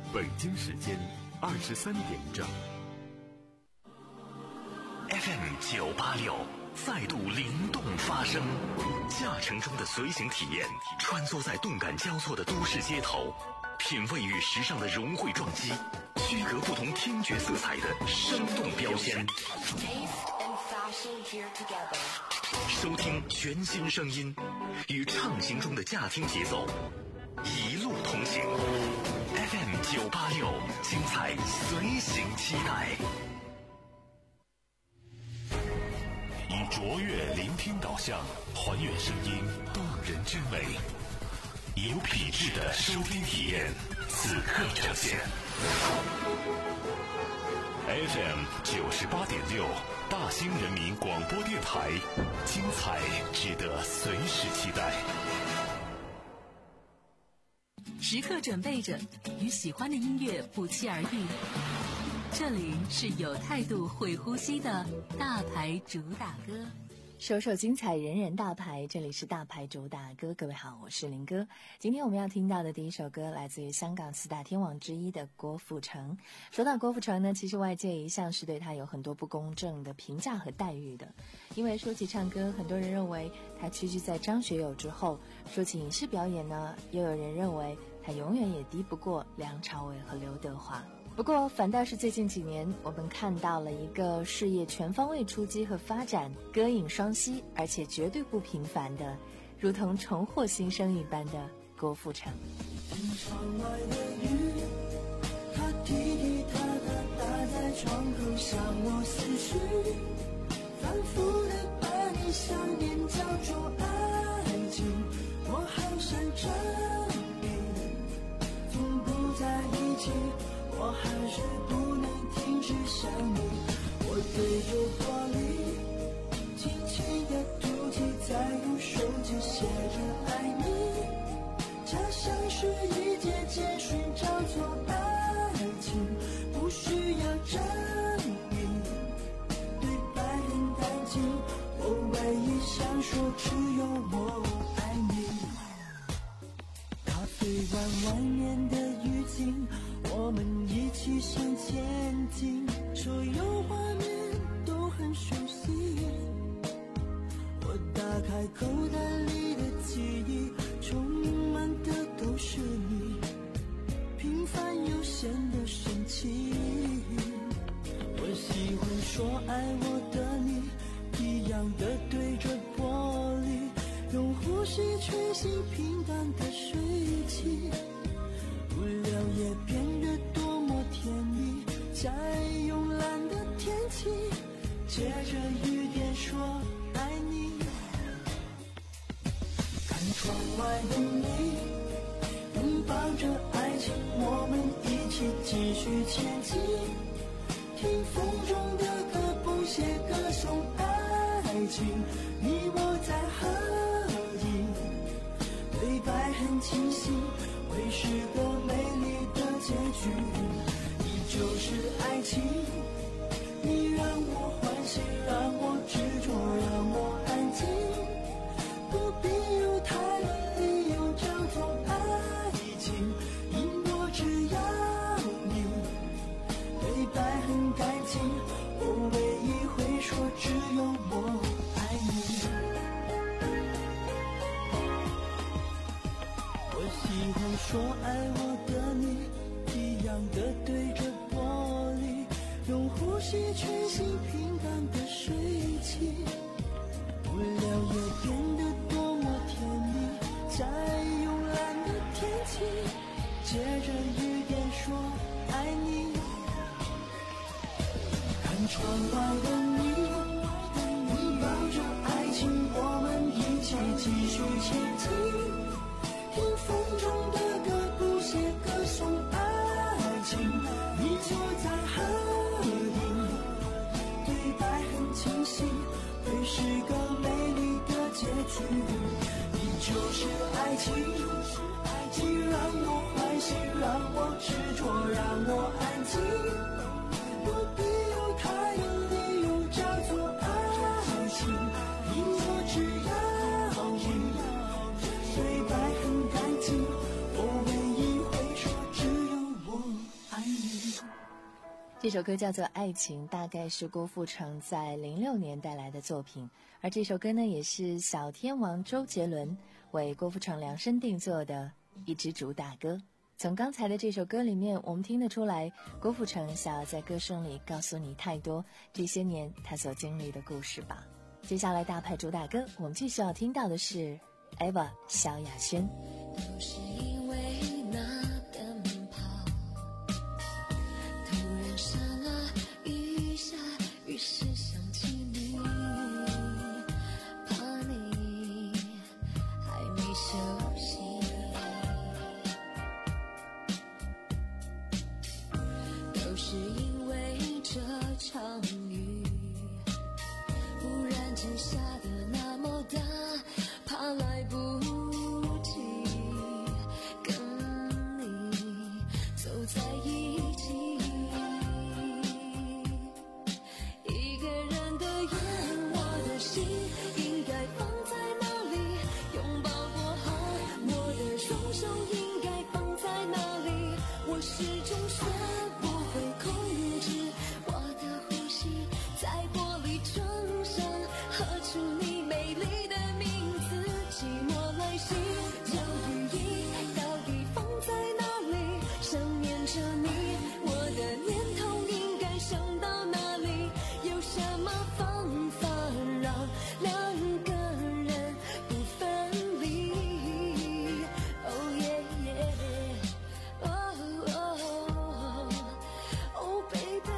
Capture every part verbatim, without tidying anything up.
北京时间二十三点整。 F M 九八六再度灵动发声，驾乘中的随行体验，穿梭在动感交错的都市街头，品味与时尚的融汇撞击，区隔不同听觉色彩的生动标签。收听全新声音，与畅行中的驾听节奏一路同行。F M 九八六，精彩随行期待。 以卓越聆听导向，还原声音动人之美，有品质的收听体验，此刻呈现。F M 九十八点六，大兴人民广播电台，精彩值得随时期待。 时刻准备着，与喜欢的音乐不期而遇。这里是有态度会呼吸的大牌主打歌， 首首精彩，人人大牌。这里是大牌主打歌，各位好，我是林哥。今天我们要听到的第一首歌来自于香港四大天王之一的郭富城。说到郭富城呢，其实外界一向是对他有很多不公正的评价和待遇的。因为说起唱歌，很多人认为他屈居在张学友之后；说起影视表演呢，又有人认为他永远也敌不过梁朝伟和刘德华。不过反倒是最近几年，我们看到了一个事业全方位出击和发展，歌影双栖，而且绝对不平凡的，如同重获新生一般的郭富城。 窗外的雨，它滴滴答答打在窗口，向我思绪，反复的把你想念叫做爱情。我好想证明从不在一起，我还是不能停止想你。我对着玻璃轻轻地吐气，再用手机写着爱你，这像是一节节寻找错爱情，不需要证明，对白很单纯，我唯一想说只有我爱你。咖啡馆外面的雨景，我们一起向前进，所有画面都很熟悉。我打开口袋里的记忆，充满的都是你，平凡又显得神奇。我喜欢说爱我的你，一样的对着玻璃，用呼吸吹醒平淡的水汽。无聊也变得多么甜蜜，在慵懒的天气，借着雨点说爱你。看窗外的你，拥抱着爱情，我们一起继续前进。听风中的歌，不写歌颂爱情，你我在合影，对白很清晰，会是个美丽的结局。你就是爱情，你让我欢喜，让我执着，让我安静，不必有太多理由叫做爱情，因我只要你，对白很干净，我唯一会说只有我爱你。我喜欢说爱我的你，一样的对着玻璃，用呼吸吹醒平淡的水汽。无聊也变得多么甜蜜，在慵懒的天气，借着雨点说爱你。看窗外的你，拥抱着爱情，我们一起继续前进。听风中的歌，不写歌颂爱情，你坐在合影，对白很清晰，会是个美丽的结局。你就是爱情，你让我欢喜，让我执着，让我安静，不必有太多理由叫做爱情，因我只要你，对白很干净，我唯一会说只有我这首歌叫做《爱情》，大概是郭富城在零六年带来的作品，而这首歌呢，也是小天王周杰伦为郭富城量身定做的一支主打歌。从刚才的这首歌里面，我们听得出来，郭富城想要在歌声里告诉你太多这些年他所经历的故事吧。接下来大牌主打歌，我们继续要听到的是 Eva 萧亚轩。 都是因为那灯泡突然闪了一下，于是想起你，怕你还没休息，都是因为这场雨忽然间下得那么大，怕来不及跟你走在一起，一个人的夜，我的心应该放在哪里？拥抱过后，我的双手应该放在哪里？我始终学不会控制我的呼吸，在玻璃窗上刻出你美丽的名字，寂寞来袭，这雨衣到底放在哪里？想念着你，我的念头应该想到哪里？有什么方法让两个人不分离？ Oh yeah yeah Oh oh Oh baby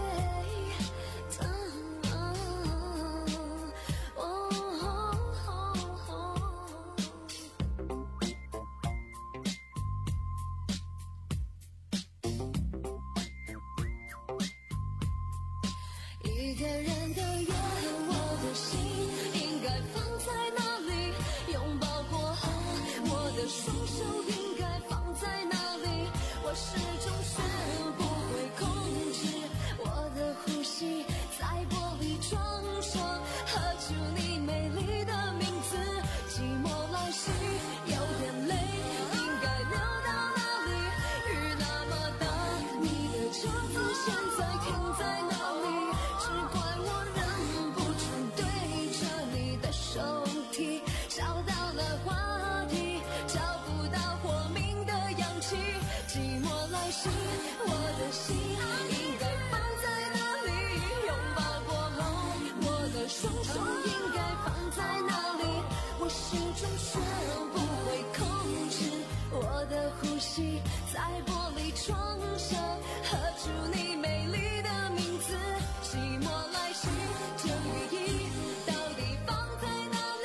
一个人的夜，我的心应该放在哪里？拥抱过后，我的双手应该放在哪里？我始终学不会控制我的呼吸，在玻璃窗上刻出你美丽的名字，寂寞来袭，有点累，应该流到哪里？雨那么大，你的车子现在停在哪里？只怪我忍不住对着你的手提，找到了话题，找不到活命的氧气，寂寞来袭，我的心应该放在哪里？拥抱过后，我的双手应该放在哪里？我始终学不会控制我的呼吸，在玻璃窗上刻出你美丽的名字，寂寞来袭，这雨衣到底放在哪里？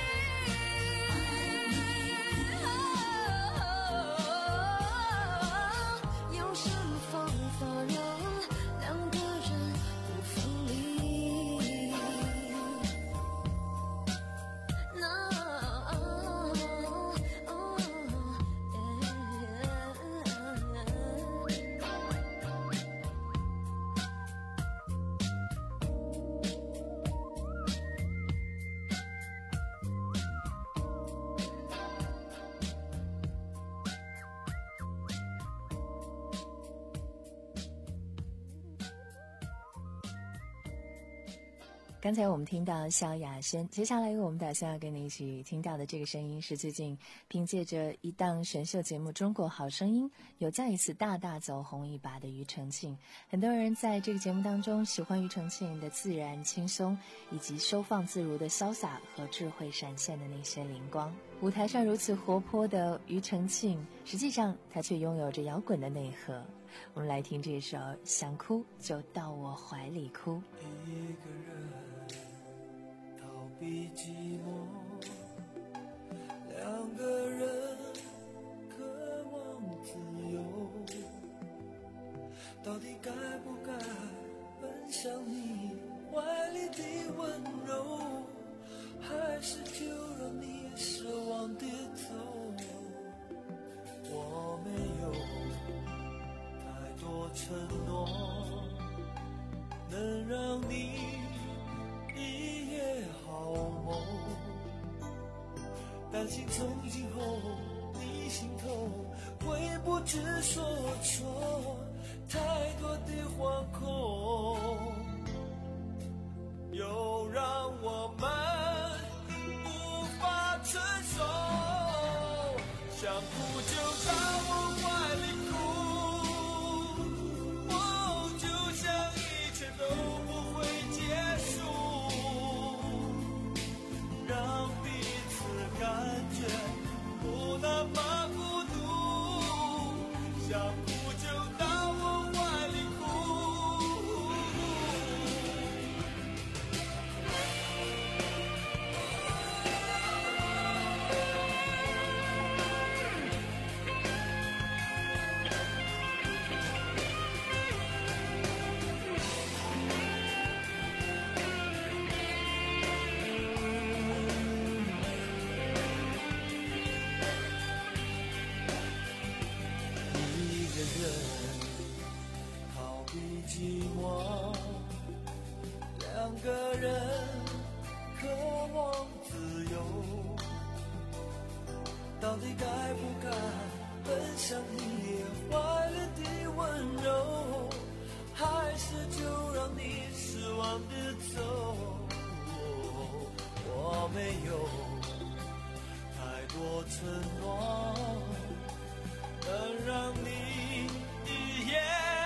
有什么方法让两个人不分离？No 刚才我们听到萧亚轩，接下来我们打算要跟你一起听到的这个声音是最近凭借着一档选秀节目《中国好声音》有再一次大大走红一把的庾澄庆。很多人在这个节目当中喜欢庾澄庆的自然轻松，以及收放自如的潇洒和智慧闪现的那些灵光。舞台上如此活泼的庾澄庆，实际上他却拥有着摇滚的内核。我们来听这首《想哭就到我怀里哭》。 一个人逃避寂寞，两个人渴望自由，到底该不该奔向你怀里的温柔，还是就让你失望跌走？我没有太多承诺，能让你一夜好梦，担心从今后你心痛会不知所措，太多的惶恐。 哭就到我怀里哭，哦，就像一切都不会结束，让彼此感觉不那么孤独，想哭就到我怀里哭。寂寞，两个人渴望自由，到底该不该分享你怀里的温柔，还是就让你失望的走？我没有太多承诺，能让你一夜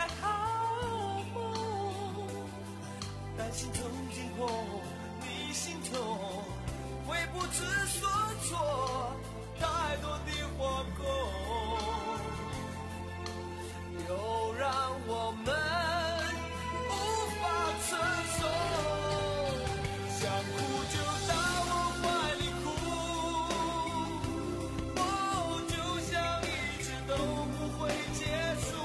担心从今后你心痛，会不知所措，太多的惶恐，又让我们无法承受。想哭就到我怀里哭，哦，就像一切都不会结束，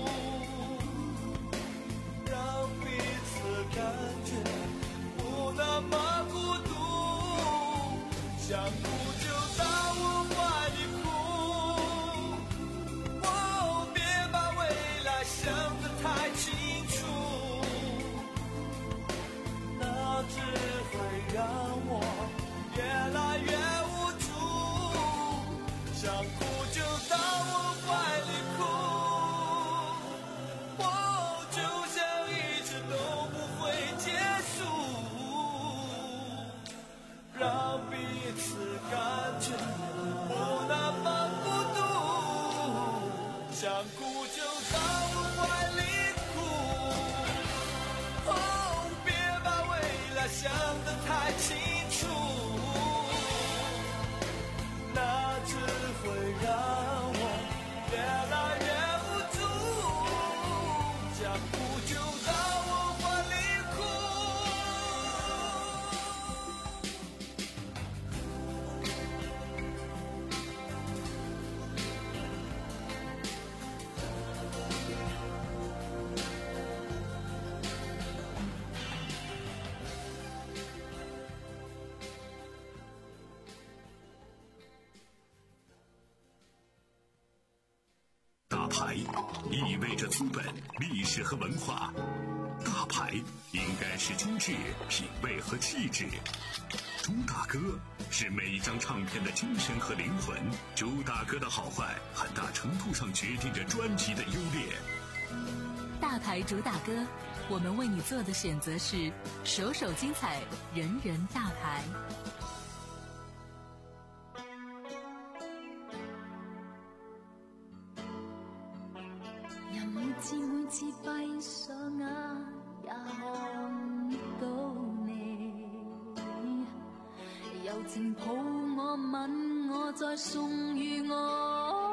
让彼此感觉不那么孤独，想哭就到我怀里哭，哦，别把未来想得太清楚，那只会让我越来越无助，想哭就到我怀里哭，哦，就像一直都不会结束，让彼此感觉不那么孤独，想哭就到我怀里哭，哦，别把未来想得太清楚，那只会让我越来越无助，想哭就到我怀里哭。 大牌意味着资本、历史和文化，大牌应该是精致、品味和气质。朱大哥是每一张唱片的精神和灵魂，朱大哥的好坏很大程度上决定着专辑的优劣。 大牌主打歌，我们为你做的选择是首首精彩，人人大牌。 人每次每次閉上眼，也看到你，柔情抱我吻我，再送予我。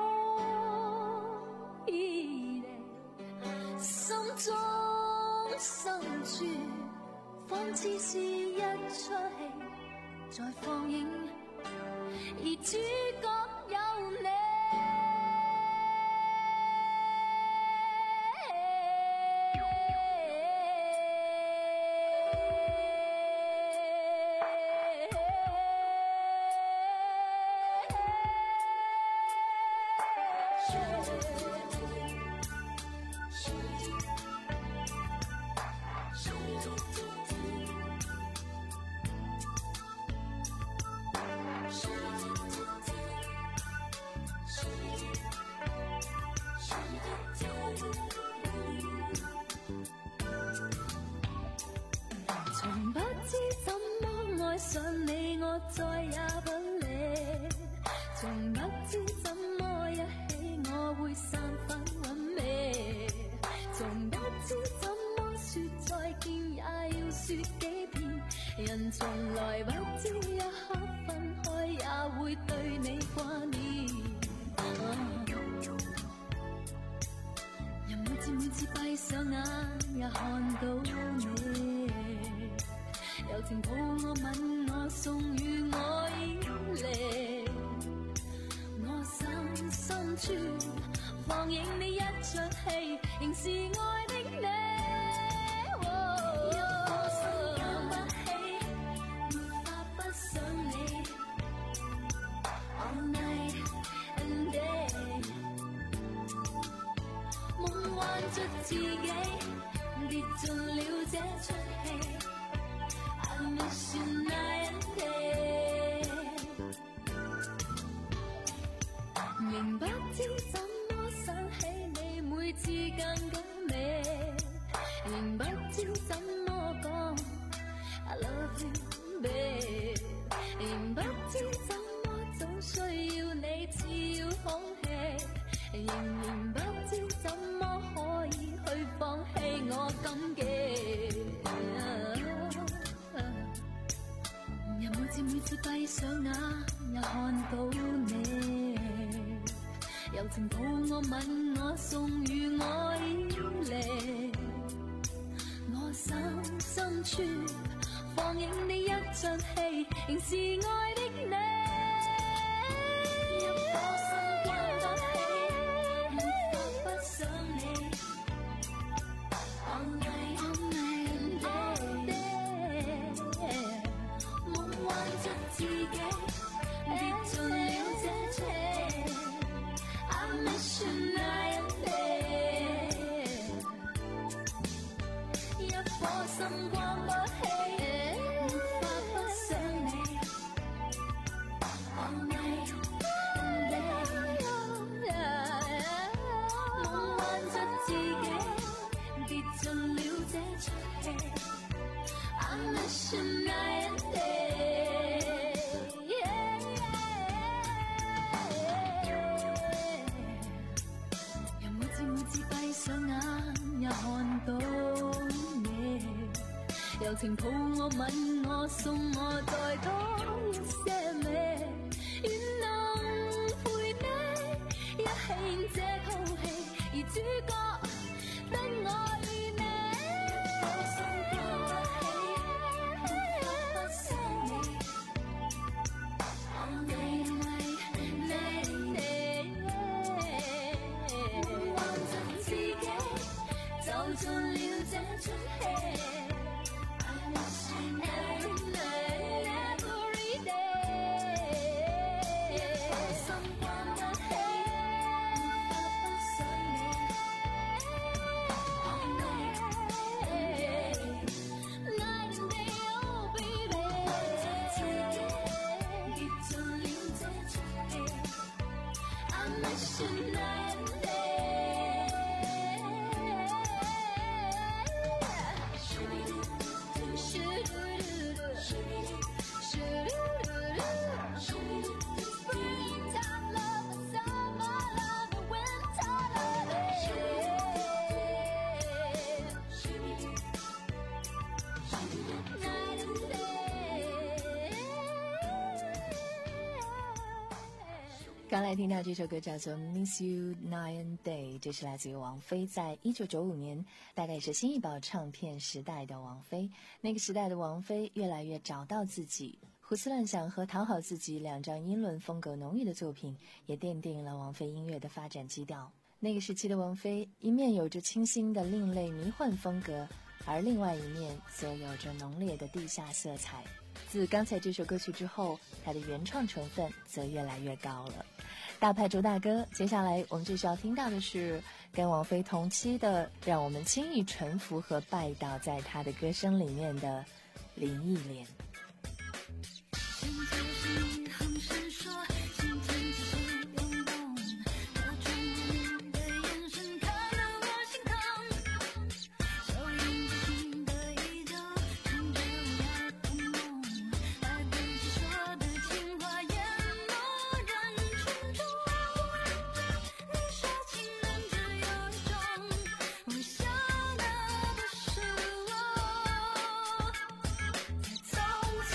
心中深處，仿似是一出戲在放映，而主角有你。從不知怎麼愛上你，我再也不理。從不知怎麼從來不知一刻分開也會對你掛念。人每次每次閉上眼也看到你，柔情抱我吻我送予我依離，我心深處放映你一出戲，仍是愛的你。一顆心養不起，沒法不想你 All night and day， 夢幻着自己跌進了這出戲， I miss you night and day， 仍不知怎想起你每次更加美，仍不知怎麼講 I love you babe， 仍不知怎麼總需要你似要空氣，仍然不知怎麼可以去放棄我感激。人每次每次閉上眼也看到你，柔情抱我吻我送予我依離，我心深處放映你一場戲，仍是愛的你。一顆心關不起，沒法不想你 All night all night day， 夢幻着自己跌進了這出戲，I miss you night and day， 一顆心關不起，沒法不想你 All night and day， 夢幻着自己跌進了這出戲，I miss you night and day， 上眼也看到你，柔情抱我吻我送我再多一些美，願能陪你一起演這套戲，而主角得我與你。我心關不起，沒法不想你 All night night night， 夢幻着自己走進了這出戲，I miss you every night every day， 心關不起，沒法不想你 All night night and day oh baby， 夢幻着自己跌進了這出戲，I miss you night and day。 刚才听到这首歌叫做 Miss You Night and Day， 这是来自于王菲在一九九五年，大概是新艺宝唱片时代的王菲。那个时代的王菲越来越找到自己，胡思乱想和讨好自己两张英伦风格浓郁的作品，也奠定了王菲音乐的发展基调。那个时期的王菲，一面有着清新的另类迷幻风格，而另外一面则有着浓烈的地下色彩。自刚才这首歌曲之后，它的原创成分则越来越高了。大牌周大哥，接下来我们就需要听到的是跟王菲同期的，让我们轻易臣服和拜倒在她的歌声里面的林忆莲。 从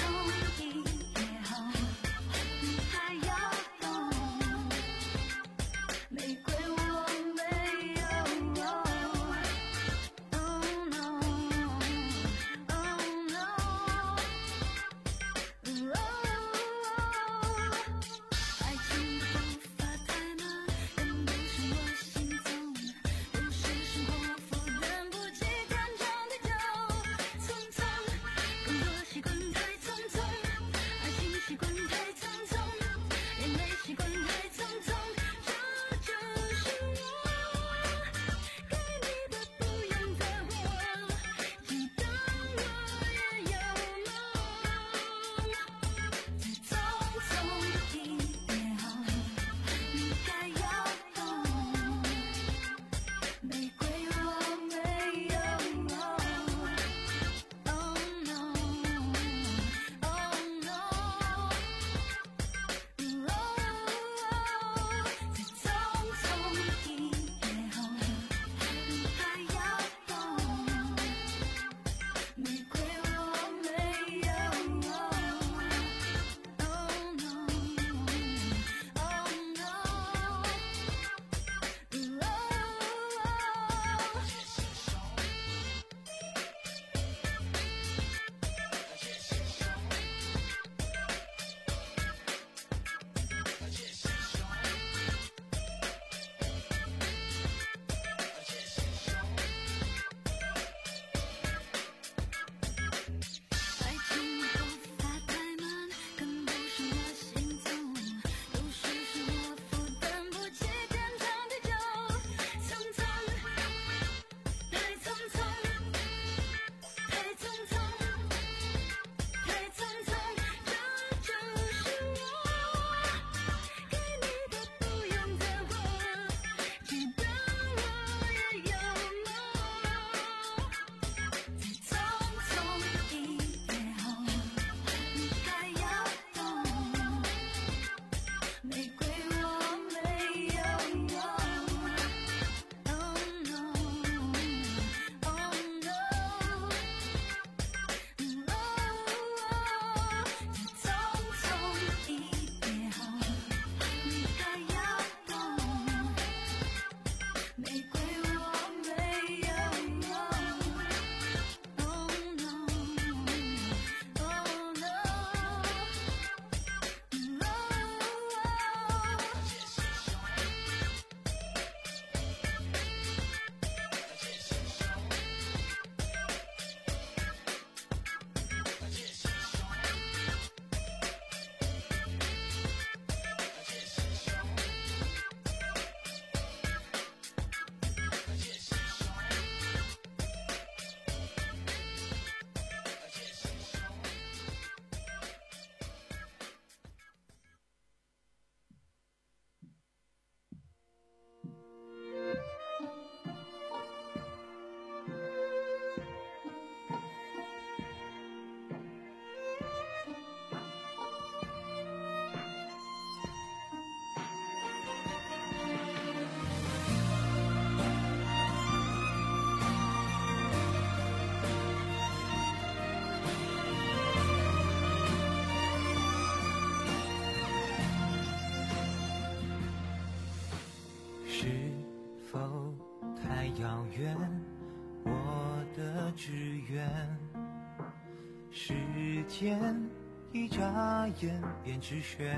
否太遥远？我的志愿，时间一眨眼便止血，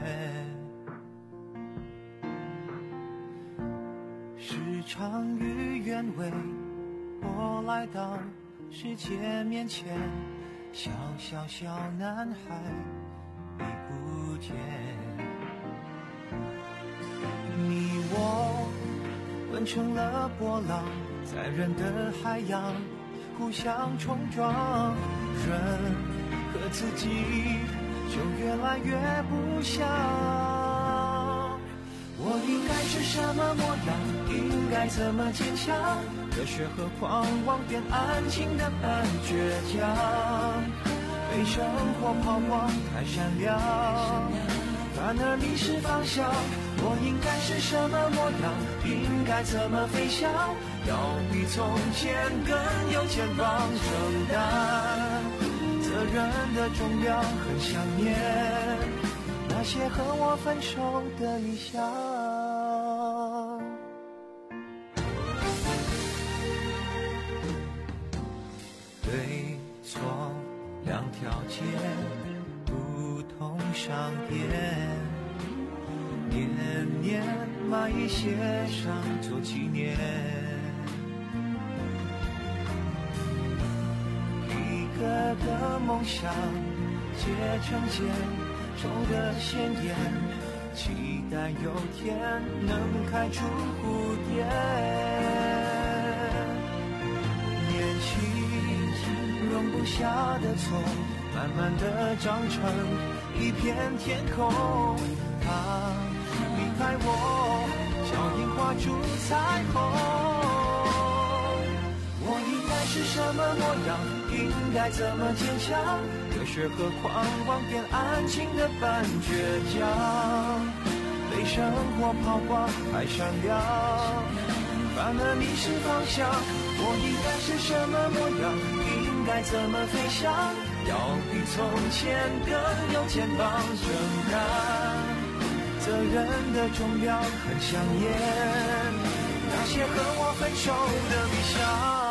时常与愿违，我来到世界面前，小小小男孩已不见。你我混成了波浪，在人的海洋互相冲撞，人和自己就越来越不像。我应该是什么模样，应该怎么坚强，热血和狂妄变安静的很倔强，被生活抛光太闪亮，反而迷失方向。我应该是什么模样，应该怎么飞翔，要比从前更有肩膀承担，责任的重量很想念那些和我分手的理想。对错两条街，不同商店，年年买一些上做纪念，一个个梦想结成茧，抽得鲜艳，期待有天能开出蝴蝶。年轻容不下的错，慢慢地长成一片天空，它离开我，脚印画出彩虹。我应该是什么模样，应该怎么坚强，热血和狂妄变安静的半倔强，被生活抛光太闪亮，反而迷失方向。我应该是什么模样，应该怎么飞翔，要比从前更有肩膀承担，责任的重量很想念那些和我分手的理想。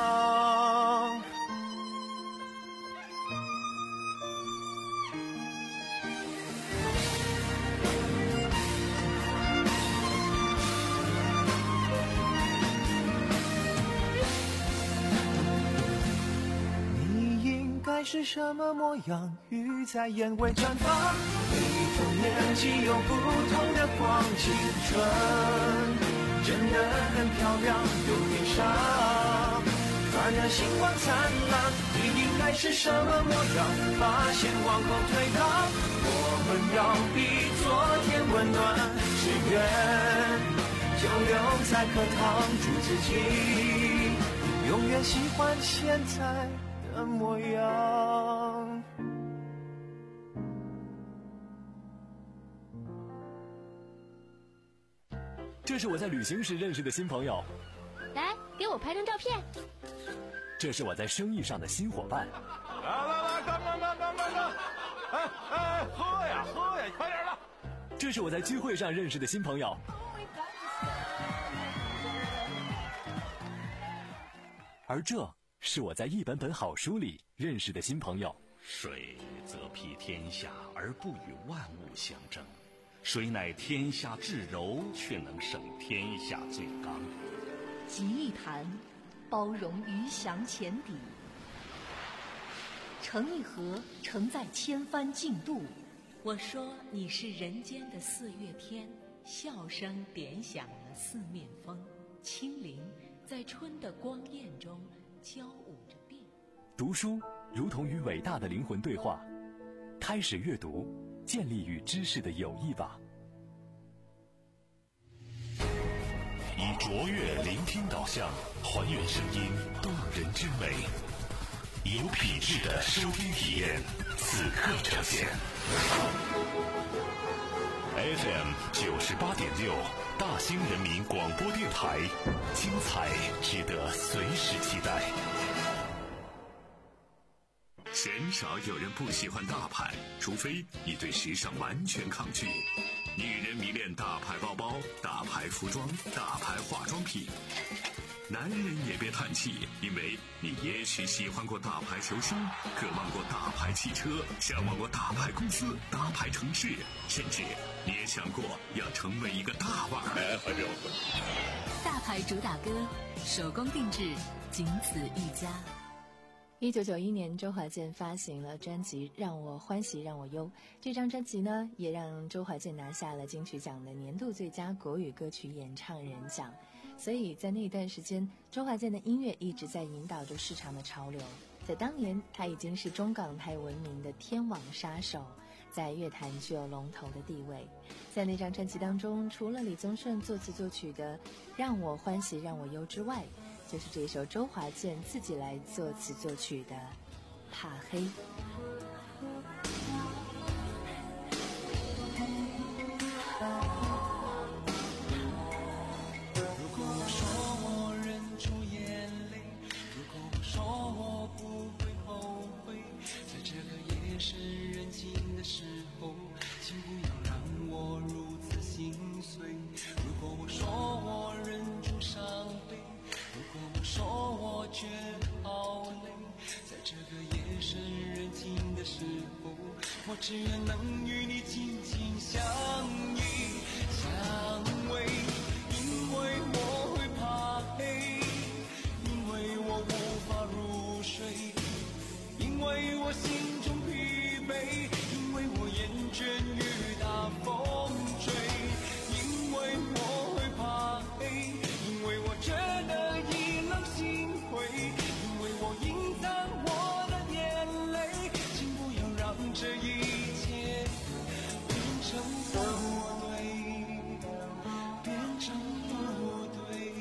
是什么模样，鱼在眼尾绽放，每种年纪有不同的光青春，真的很漂亮又悲伤，反而星光灿烂。你应该是什么模样，发现往后退让，我们要比昨天温暖，只愿就留在课堂住自己，永远喜欢现在的模样。 这是我在旅行时认识的新朋友， 来给我拍张照片。 这是我在生意上的新伙伴。 来来来，干干干干干干！哎哎，喝呀喝呀，快点的！ 这是我在聚会上认识的新朋友。而这是我在一本本好书里认识的新朋友。 水则披天下而不与万物相争，水乃天下至柔，却能胜天下最刚。 集一坛，包容鱼翔浅底；盛一盒，盛在千帆竞渡。 我说你是人间的四月天，笑声点响了四面风，清灵在春的光艳中交舞着变。 读书如同与伟大的灵魂对话，开始阅读，建立与知识的友谊吧。 以卓越聆听导向，还原声音动人之美，有品质的收听体验，此刻呈现。F M 九十八点六，大兴人民广播电台，精彩值得随时期待。 鲜少有人不喜欢大牌，除非你对时尚完全抗拒。女人迷恋大牌包包、大牌服装、大牌化妆品， 男人也别叹气，因为你也许喜欢过大牌球星，渴望过大牌汽车，向往过大牌公司、大牌城市，甚至你也想过要成为一个大腕儿。哎，还没有大牌主打歌，手工定制，仅此一家。 一九九一年，周华健发行了专辑《让我欢喜让我忧》。这张专辑呢，也让周华健拿下了金曲奖的年度最佳国语歌曲演唱人奖。所以在那一段时间，周华健的音乐一直在引导着市场的潮流。在当年，他已经是中港台闻名的天王杀手，在乐坛具有龙头的地位。在那张专辑当中，除了李宗盛作词作曲的《让我欢喜让我忧》之外，就是这首周华健自己来作词作曲的《怕黑》。 如果我说我忍住眼泪，如果我说我不会后悔，在这个夜深人静的时候，请不要让我如此心碎。如果我说我忍住伤悲，如果我说我觉得好累，在这个夜深人静的时候，我只愿能与你紧紧相依相偎，因为我会怕黑，因为我无法入睡，因为我心中疲惫，因为我厌倦雨打风吹，因为我会怕黑，因为我觉得意冷心灰，因为我隐藏我的眼泪，请不要让这一切变成不对，变成不对。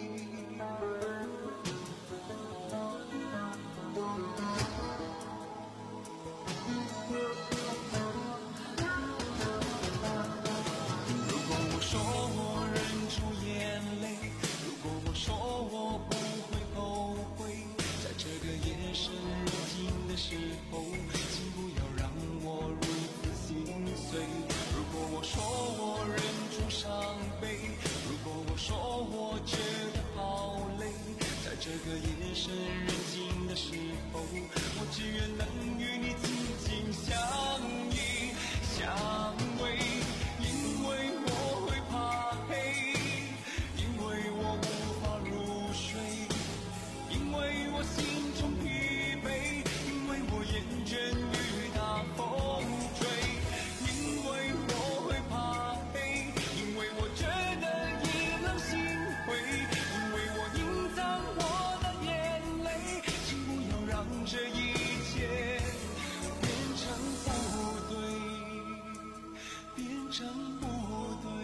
如果我说我忍住眼泪，如果我说我不会后悔，在这个夜深人静的时候，请不要让我如此心碎。如果我说我忍住伤悲，如果我说我觉得好累，在这个夜深人静的时候，我只愿能与你紧紧相依相偎，因为我会怕黑，因为我无法入睡，因为我心中疲惫，因为我厌倦雨打风吹，因为我会怕黑，因为我觉得意冷心灰，因为我隐藏我的眼泪，请不要让这一切变成不对，变成不对。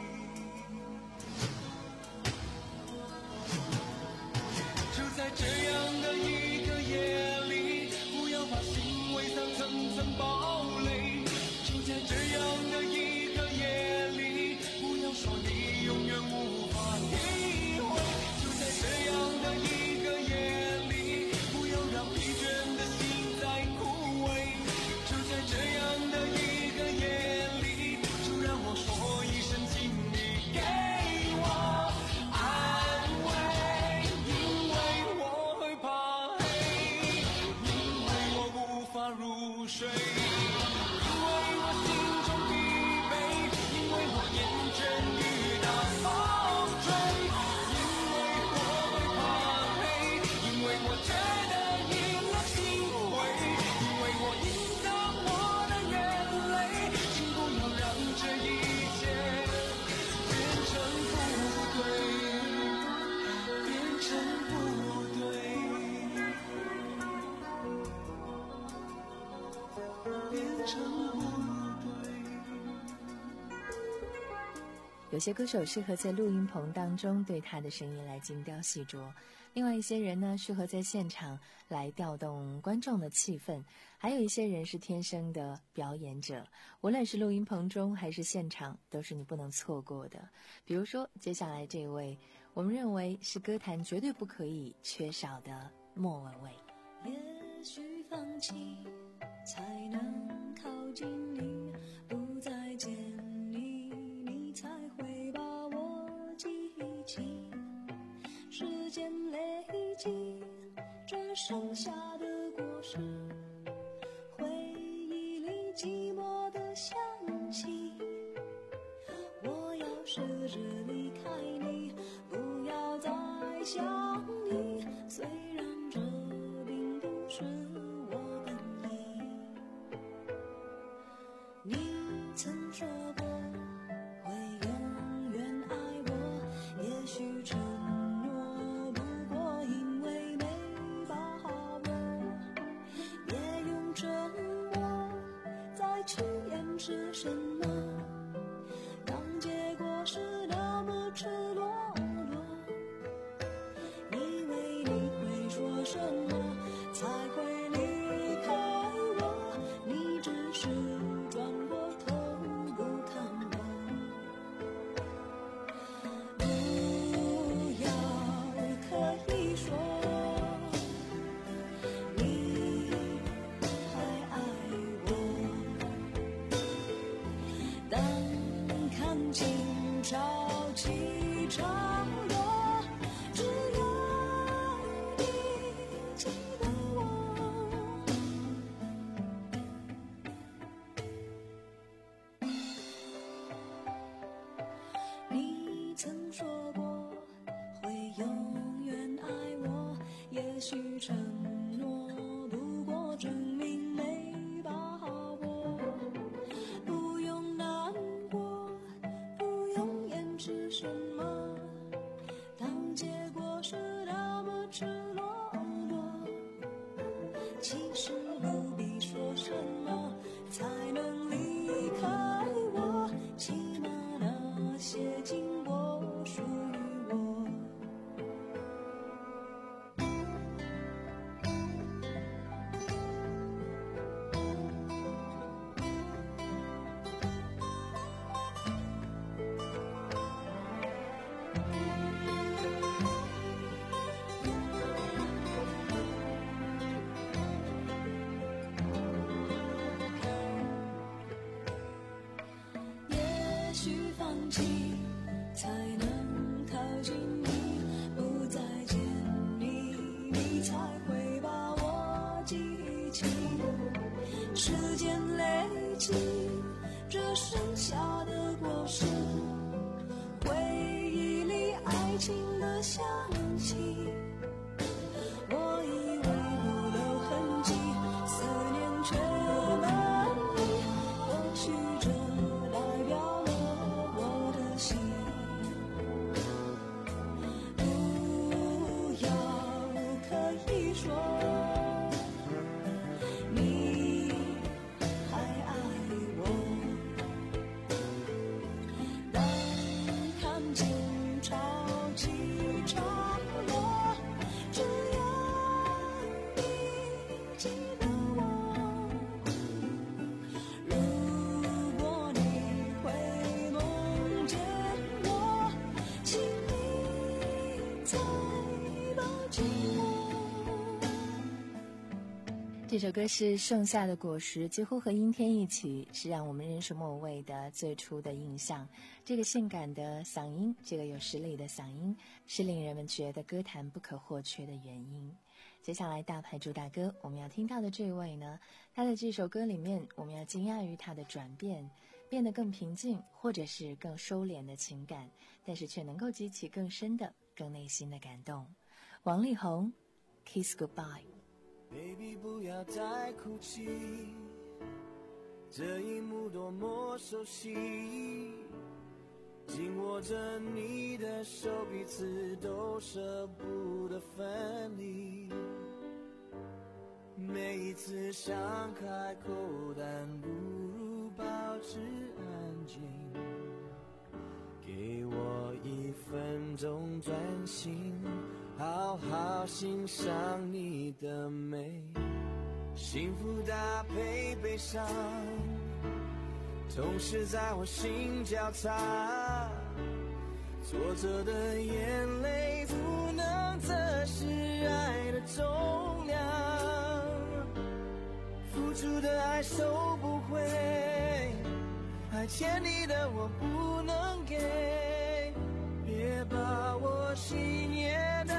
就在这样的一个夜里，不要把心围上层层堡垒。就在这样的一个夜里，不要说你永远无法体会。就在这样的一个夜里，不要让疲倦的心再枯萎。就在这样的一个夜里，就让我说一声，请你给我安慰，因为我会怕黑，因为我无法入睡，因为我心中疲惫，因为我厌倦雨打风吹，因为我会怕黑，因为我觉得意冷心灰，因为我隐藏我的眼泪，请不要让这一切变成不对，变成不对，变成不对。 有些歌手适合在录音棚当中对他的声音来精雕细琢，另外一些人呢适合在现场来调动观众的气氛，还有一些人是天生的表演者，无论是录音棚中还是现场，都是你不能错过的。比如说接下来这位，我们认为是歌坛绝对不可以缺少的莫文蔚。 也许放弃才能靠近你，不再见你，你才会把我记起。 时间累积这剩下的果实，回忆里寂寞的香气。我要试着离开你，不要再想你，虽然这并不是我本意。你曾说过会永远爱我，也许承诺不过因为没把握，别用沉默再去掩饰什么，当结果是那么赤裸裸，以为你会说什么才会离开我，你只是转过头不看我。不要刻意说你还爱我，当看清潮起潮落，只要你记得我。你曾说过会永远爱我，也许承诺不过证明没把握，不用难过，不用掩饰什么，当结果是那么赤裸裸，其实不必说什么才能离开我，起码那些经过属于我。也许放弃才能靠近你，不再见你，你才会把我记起。时间累积这剩下的果实，回忆里爱情的香气。我以为不留痕迹，思念却满溢，或许这代表了我的心。不要刻意说你还爱我，当看清潮起潮落，只要你记得我。如果你会梦见我，请你再抱紧我。 这首歌是《盛夏的果实》，几乎和阴天一起，是让我们认识莫文蔚的最初的印象。这个性感的嗓音，这个有实力的嗓音，是令人们觉得歌坛不可或缺的原因。接下来大牌主打歌，我们要听到的这位呢，他的这首歌里面，我们要惊讶于他的转变，变得更平静，或者是更收敛的情感，但是却能够激起更深的、更内心的感动。王力宏 Kiss Goodbye。Baby 不要再哭泣，这一幕多么熟悉，紧握着你的手，彼此都舍不得分离。每一次想开口，但不如保持安静。给我一分钟专心，好好欣赏你的美，幸福搭配悲伤，同时在我心交叉，挫折的眼泪不能测试爱的重量，付出的爱收不回，爱欠你的我不能给，别把我心也拿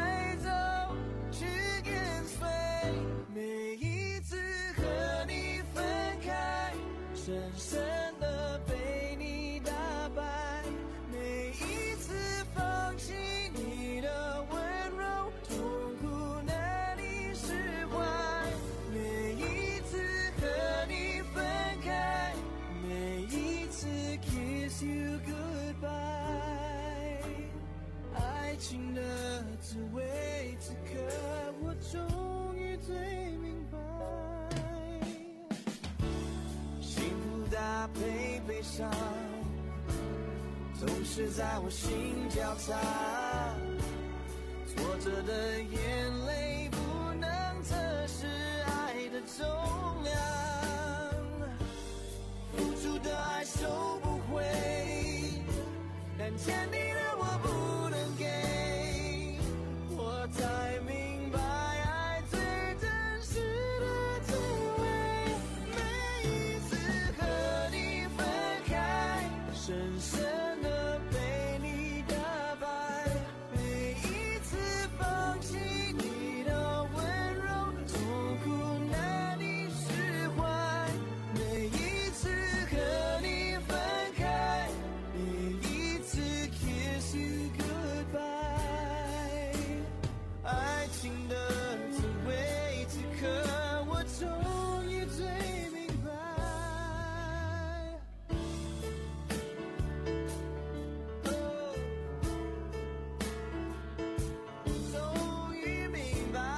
滋味，此刻我终于最明白，幸福搭配悲伤，总是在我心交叉，挫折的眼泪不能测试爱的重量，付出的爱收不回，但欠你的我不能给，我才明白爱最真实的滋味，每一次和你分开，深深的被你打败，每一次放弃你的温柔，痛苦难以释怀，每一次和你分开，每一次 kiss you goodbye， 爱情的滋味，此刻我终于最明白，终于明白，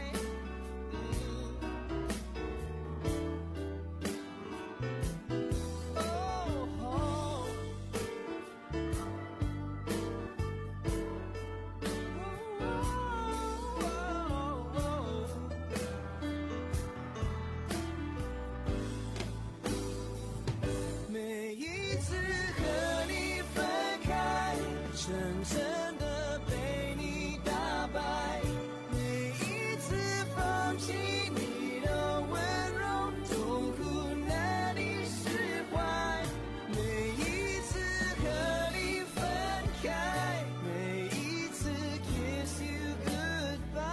每一次和你分开，深深的被你打败，每一次放弃你的温柔，痛苦难以释怀，每一次和你分开，每一次 kiss you goodbye，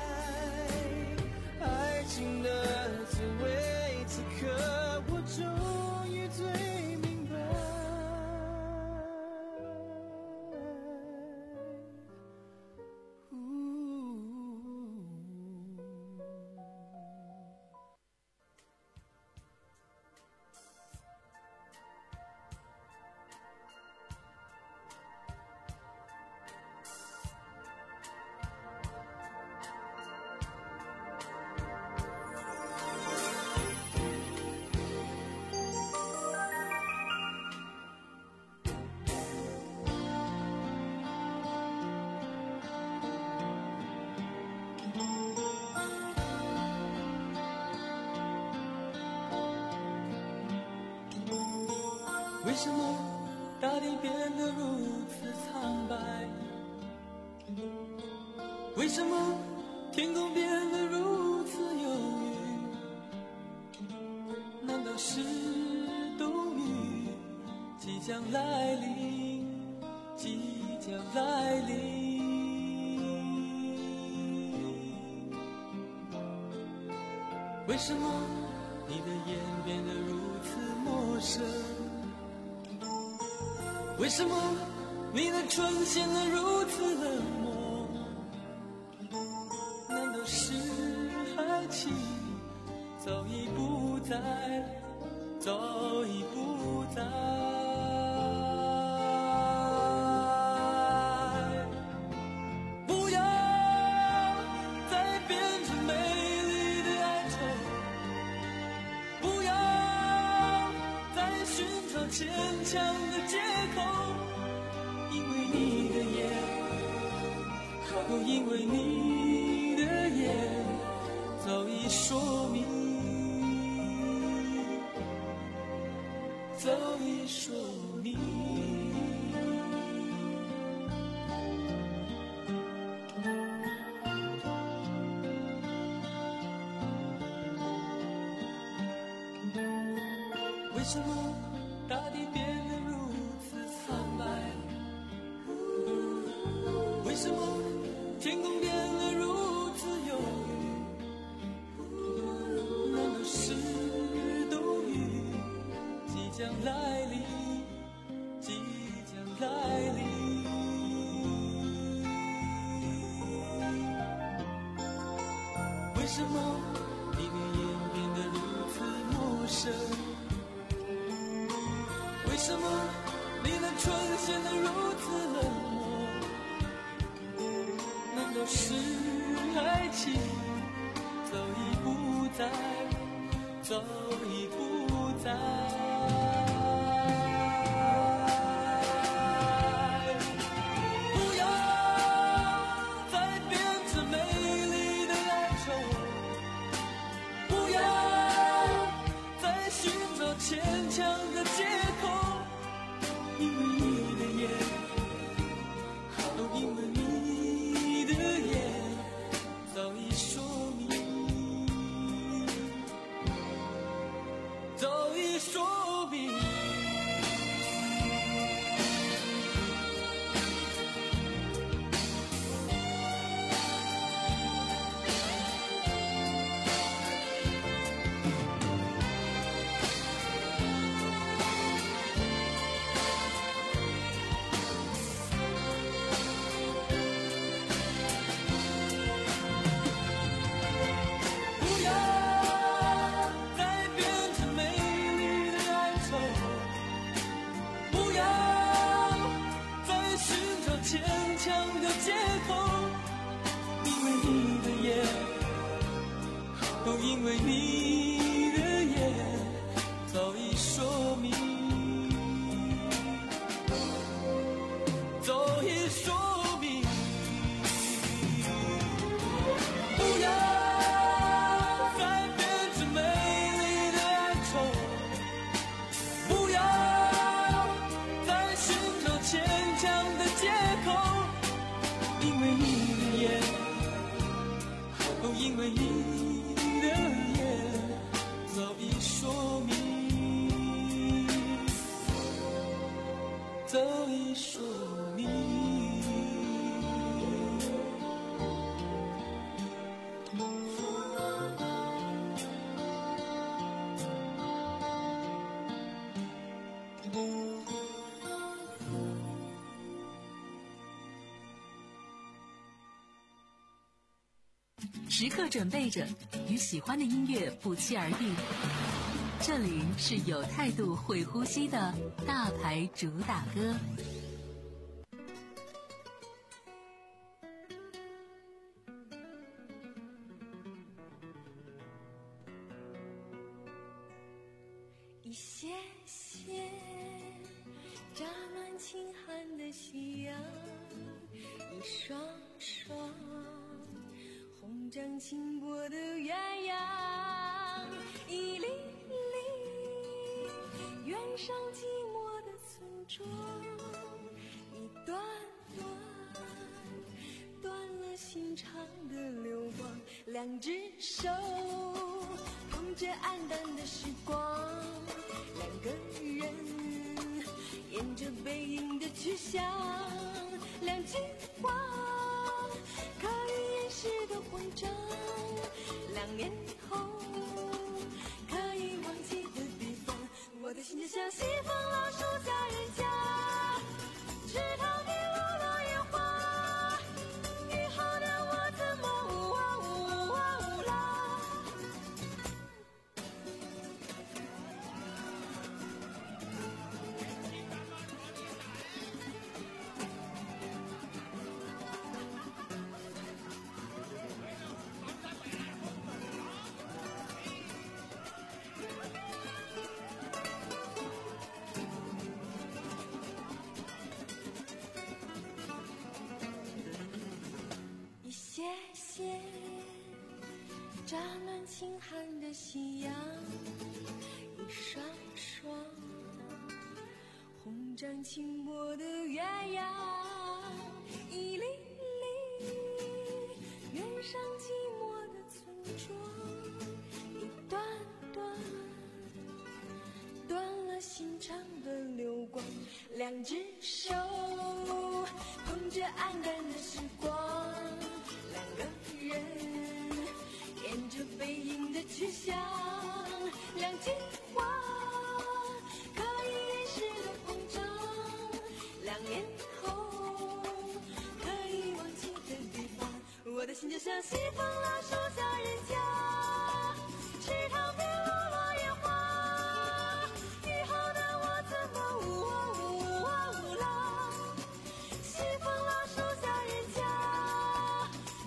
爱情的滋味，此刻我终于最明白。为什么大地变得如此苍白？为什么天空变得如此忧郁？难道是冬雨即将来临，即将来临？为什么你的眼变得如此陌生？为什么你的唇显得如此冷漠？难道是爱情早已不在，早已不在？不要再变成美丽的哀愁，不要再寻找牵强的借口，因为你的眼，哦，因为你的眼早已说明，早已说明。为什么大地变得如此苍白？为什么天空变得如此忧郁？难道是冬雨即将来临，即将来临？为什么你的眼变得如此陌生？为什么你的唇显得如此冷漠？难都是爱情，走一步再走一步再不要再编织美丽的哀愁，不要再寻找牵强的借口，因为你的眼，因为你的眼早已说明，早已说明。因为你的眼早已说明，早已说明，不要再编织美丽的哀愁，不要再寻找牵强的借口，因为你的眼，哦，因为你早已说明，早已说明。 时刻准备着，与喜欢的音乐不期而遇。这里是有态度、会呼吸的大牌主打歌。 一些些乍暖轻寒的夕阳，一双双红掌轻拨的鸳鸯，一粒粒远上寂寞的村庄，一段段断了心肠的流光，两只手捧着黯淡的时光，两个人沿着背影的去向，两句话可以掩饰的慌张，两年后可以忘记的地方，我的心就像西风老树下人家，池塘边落落叶花，雨后的我怎么呜啊呜啊呜啦。谢谢乍暖轻寒的夕阳，一双双红掌轻拨的鸳鸯，一粒粒远上寂寞的村庄，一段段断了心肠的流光，两只手捧着黯淡的时光，两个人沿着背影的去向，两句话可以掩饰的慌张，两年后可以忘记的地方，我的心就像西风老树下人家，池塘边落落叶花，雨后的我怎么呜啊呜啊呜啦，西风老树下人家，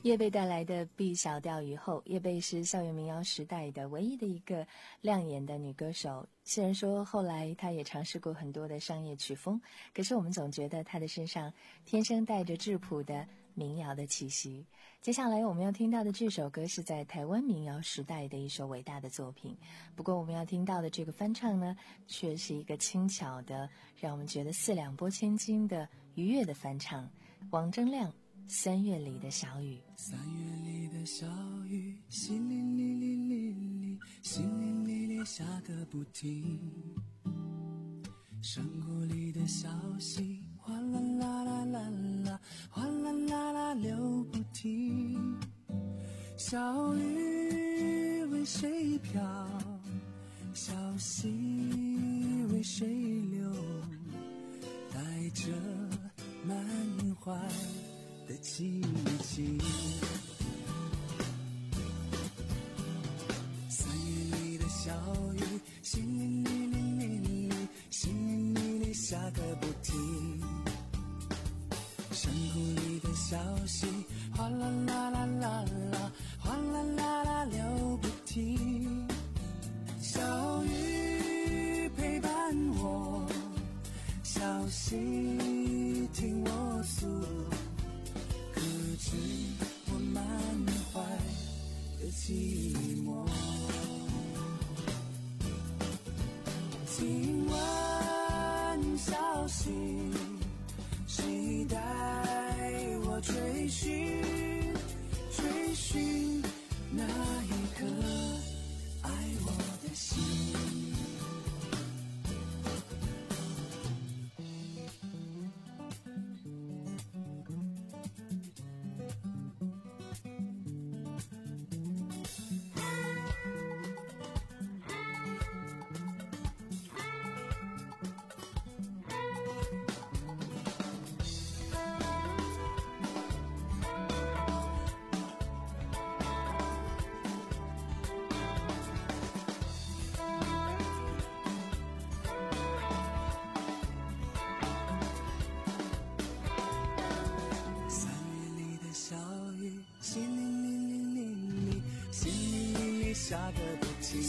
叶蓓带来的 B 小调雨后，叶蓓是校园民谣时代的唯一的一个亮眼的女歌手。虽然说后来她也尝试过很多的商业曲风，可是我们总觉得她的身上天生带着质朴的民谣的气息。接下来我们要听到的这首歌是在台湾民谣时代的一首伟大的作品，不过我们要听到的这个翻唱呢，却是一个轻巧的让我们觉得四两拨千斤的愉悦的翻唱。王铮亮三月里的小雨， 三月里的小雨，淅沥沥沥沥沥，淅沥沥沥下个不停。山谷里的小溪，哗啦啦啦啦啦，哗啦啦啦流不停。小雨为谁飘？小溪为谁流？带着满怀的激情，三月里的小雨，淅沥沥沥沥沥，淅沥沥沥下个不停。山谷里的小溪，哗啦啦啦啦啦，哗啦啦啦流不停。小雨陪伴我，小溪听我诉，可知我满怀的寂寞。听闻消息，谁带我追寻追寻那一颗爱我的心。下个不停，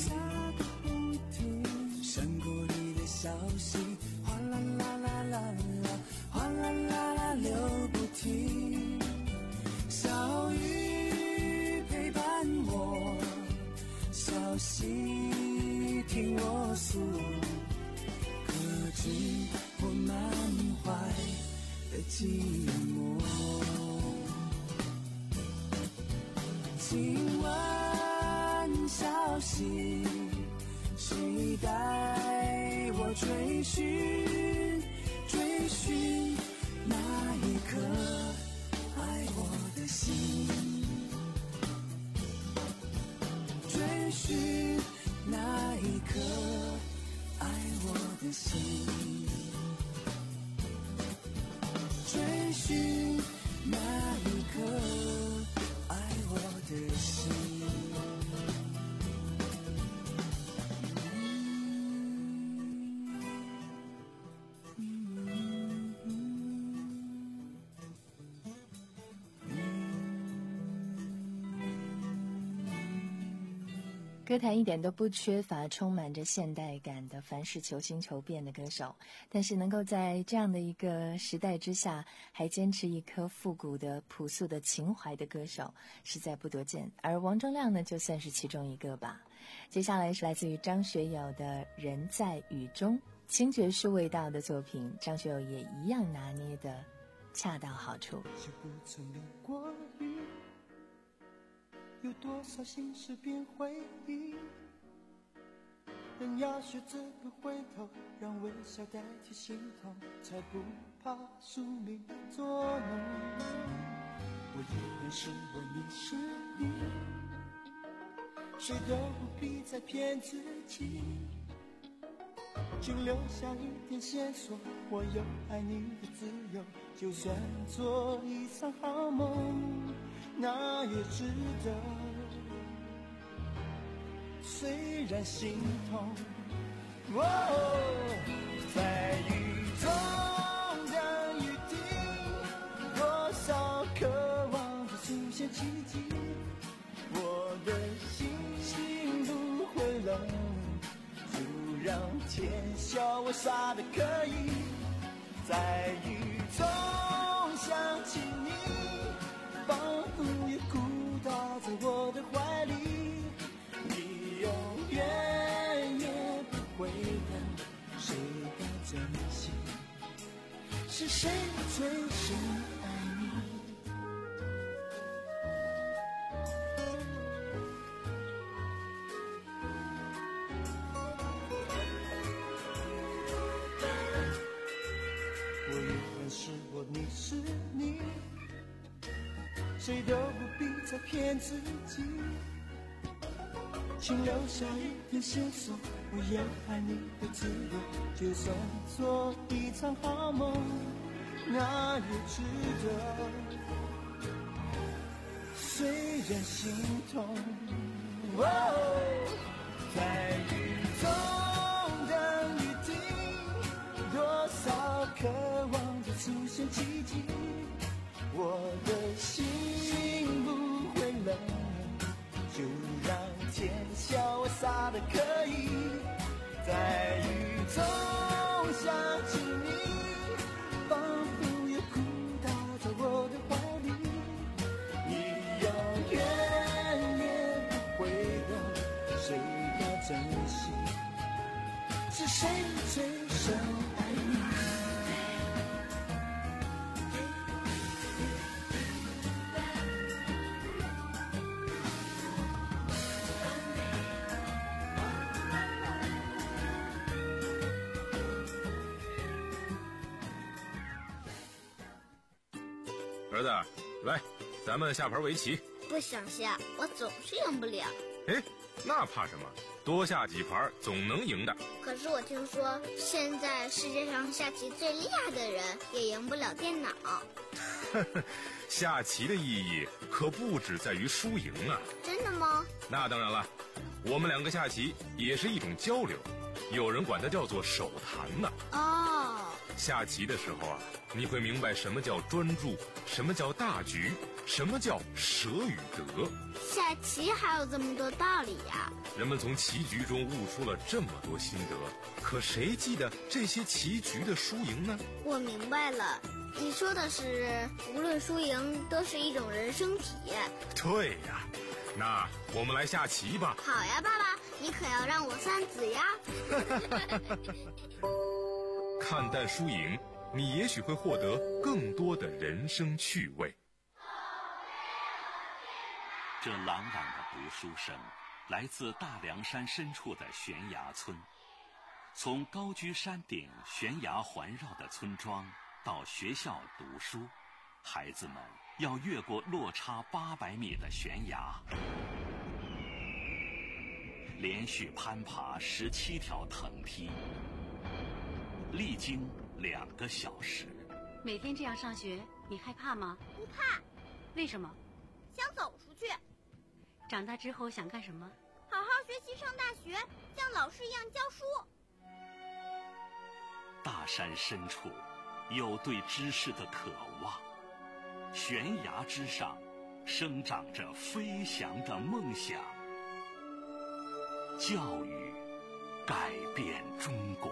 山谷里的小溪，哗啦啦啦啦啦，哗啦啦啦流不停。小雨陪伴我，小溪听我诉，可知我满怀的寂寞。今晚消息，谁带我追寻追寻那一颗爱我的心，追寻那一颗爱我的心，追寻那一颗爱我的心。 歌坛一点都不缺乏充满着现代感的凡事求新求变的歌手，但是能够在这样的一个时代之下还坚持一颗复古的朴素的情怀的歌手实在不多见，而王铮亮呢就算是其中一个吧。接下来是来自于张学友的人在雨中，轻爵士味道的作品，张学友也一样拿捏的恰到好处。 是不曾流过雨，有多少心事变回忆，人要学着不回头，让微笑代替心痛，才不怕宿命作弄。我依然是我，你是你，谁都不必再骗自己，只留下一点线索，我有爱你的自由，就算做一场好梦，那也值得。虽然心痛，哦，在雨中等雨停，多少渴望的出现奇天，笑我傻的可以，在雨中想起你，仿佛也孤岛在我的怀里，你永远也不会懂，谁该珍惜，是谁最深爱你。我永远是我，你是你，谁都不必再骗自己，请留下一点线索，我也爱你的自由，就算做一场好梦，那也值得。虽然心痛，哦，在雨中等雨停，多少渴望着出现奇迹，我的心不会冷，就让天笑我傻的可以，在雨中想起你，仿佛有孤岛在我的怀里，你永远也不会懂，谁该珍惜，是谁最深爱你。 儿子，来，咱们下盘围棋。 不想下，我总是赢不了。 哎，那怕什么？多下几盘总能赢的。 可是我听说，现在世界上下棋最厉害的人也赢不了电脑。 下棋的意义可不只在于输赢啊。 真的吗？ 那当然了，我们两个下棋也是一种交流，有人管它叫做手谈呢。 哦。 下棋的时候啊，你会明白什么叫专注，什么叫大局，什么叫舍与得。 下棋还有这么多道理呀！ 人们从棋局中悟出了这么多心得，可谁记得这些棋局的输赢呢？ 我明白了，你说的是无论输赢都是一种人生体验。 对呀，那我们来下棋吧。 好呀，爸爸，你可要让我三子呀。 看淡输赢，你也许会获得更多的人生趣味。 这朗朗的读书声来自大凉山深处的悬崖村，从高居山顶悬崖环绕的村庄到学校读书，孩子们要越过落差八百米的悬崖，连续攀爬十七条藤梯，历经两个小时。 每天这样上学，你害怕吗？ 不怕。 为什么？ 想走出去。 长大之后想干什么？ 好好学习上大学，像老师一样教书。 大山深处有对知识的渴望，悬崖之上生长着飞翔的梦想。教育改变中国。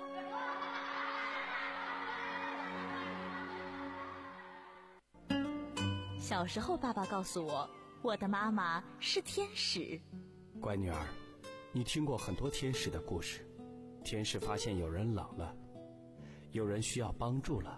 小时候，爸爸告诉我，我的妈妈是天使。 乖女儿，你听过很多天使的故事。天使发现有人老了，有人需要帮助了，